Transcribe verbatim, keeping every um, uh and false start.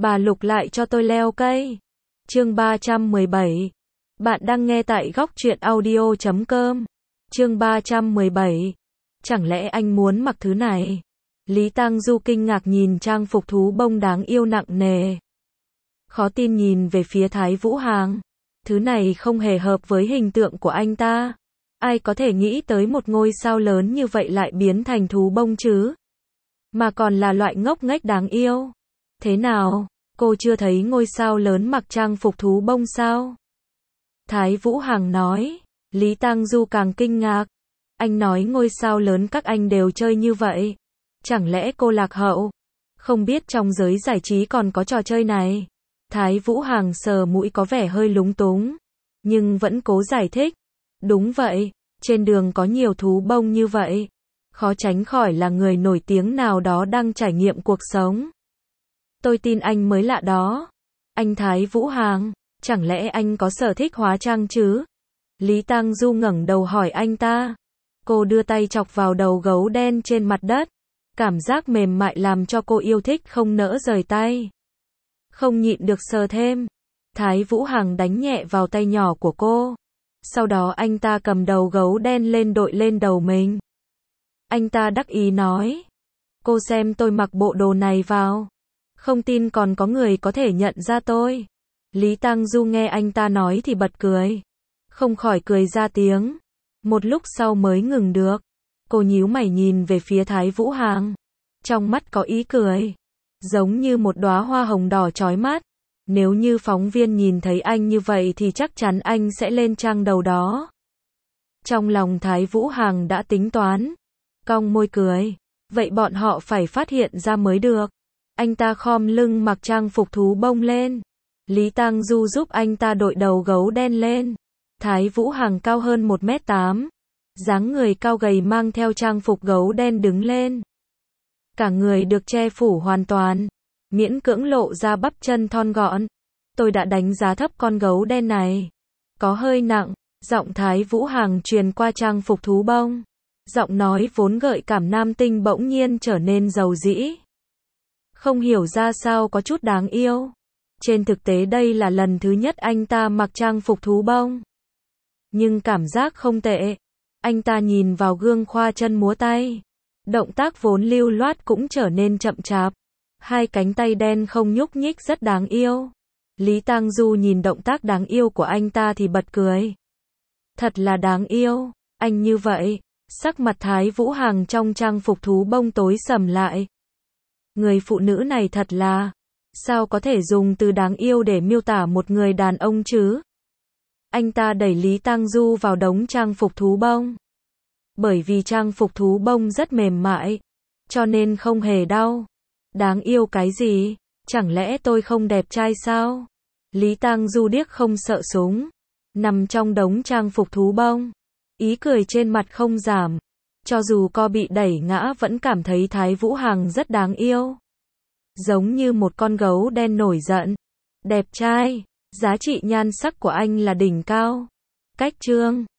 Bà Lục lại cho tôi leo cây. Chương ba trăm mười bảy. Bạn đang nghe tại góc truyện audio chấm com. Chương ba trăm mười bảy. Chẳng lẽ anh muốn mặc thứ này? Lý Tang Du kinh ngạc nhìn trang phục thú bông đáng yêu nặng nề. Khó tin nhìn về phía Thái Vũ Hàng. Thứ này không hề hợp với hình tượng của anh ta. Ai có thể nghĩ tới một ngôi sao lớn như vậy lại biến thành thú bông chứ? Mà còn là loại ngốc nghếch đáng yêu. Thế nào, cô chưa thấy ngôi sao lớn mặc trang phục thú bông sao? Thái Vũ Hàng nói. Lý Tang Du càng kinh ngạc. Anh nói ngôi sao lớn các anh đều chơi như vậy. Chẳng lẽ cô lạc hậu? Không biết trong giới giải trí còn có trò chơi này. Thái Vũ Hàng sờ mũi có vẻ hơi lúng túng. Nhưng vẫn cố giải thích. Đúng vậy, trên đường có nhiều thú bông như vậy. Khó tránh khỏi là người nổi tiếng nào đó đang trải nghiệm cuộc sống. Tôi tin anh mới lạ đó. Anh Thái Vũ Hàng, chẳng lẽ anh có sở thích hóa trang chứ? Lý Tang Du ngẩng đầu hỏi anh ta. Cô đưa tay chọc vào đầu gấu đen trên mặt đất. Cảm giác mềm mại làm cho cô yêu thích không nỡ rời tay. Không nhịn được sờ thêm. Thái Vũ Hàng đánh nhẹ vào tay nhỏ của cô. Sau đó anh ta cầm đầu gấu đen lên đội lên đầu mình. Anh ta đắc ý nói. Cô xem tôi mặc bộ đồ này vào. Không tin còn có người có thể nhận ra tôi. Lý Tang Du nghe anh ta nói thì bật cười. Không khỏi cười ra tiếng. Một lúc sau mới ngừng được. Cô nhíu mày nhìn về phía Thái Vũ Hàng. Trong mắt có ý cười. Giống như một đóa hoa hồng đỏ chói mắt. Nếu như phóng viên nhìn thấy anh như vậy thì chắc chắn anh sẽ lên trang đầu đó. Trong lòng Thái Vũ Hàng đã tính toán. Cong môi cười. Vậy bọn họ phải phát hiện ra mới được. Anh ta khom lưng mặc trang phục thú bông lên. Lý Tang Du giúp anh ta đội đầu gấu đen lên. Thái Vũ Hàng cao hơn một mét tám. Dáng người cao gầy mang theo trang phục gấu đen đứng lên. Cả người được che phủ hoàn toàn. Miễn cưỡng lộ ra bắp chân thon gọn. Tôi đã đánh giá thấp con gấu đen này. Có hơi nặng. Giọng Thái Vũ Hàng truyền qua trang phục thú bông. Giọng nói vốn gợi cảm nam tinh bỗng nhiên trở nên dầu dĩ. Không hiểu ra sao có chút đáng yêu. Trên thực tế đây là lần thứ nhất anh ta mặc trang phục thú bông. Nhưng cảm giác không tệ. Anh ta nhìn vào gương khoa chân múa tay. Động tác vốn lưu loát cũng trở nên chậm chạp. Hai cánh tay đen không nhúc nhích rất đáng yêu. Lý Tang Du nhìn động tác đáng yêu của anh ta thì bật cười. Thật là đáng yêu. Anh như vậy. Sắc mặt Thái Vũ Hàng trong trang phục thú bông tối sầm lại. Người phụ nữ này thật là. Sao có thể dùng từ đáng yêu để miêu tả một người đàn ông chứ? Anh ta đẩy Lý Tang Du vào đống trang phục thú bông. Bởi vì trang phục thú bông rất mềm mại. Cho nên không hề đau. Đáng yêu cái gì? Chẳng lẽ tôi không đẹp trai sao? Lý Tang Du điếc không sợ súng. Nằm trong đống trang phục thú bông. Ý cười trên mặt không giảm. Cho dù co bị đẩy ngã vẫn cảm thấy Thái Vũ Hàng rất đáng yêu. Giống như một con gấu đen nổi giận. Đẹp trai. Giá trị nhan sắc của anh là đỉnh cao. Cách chương.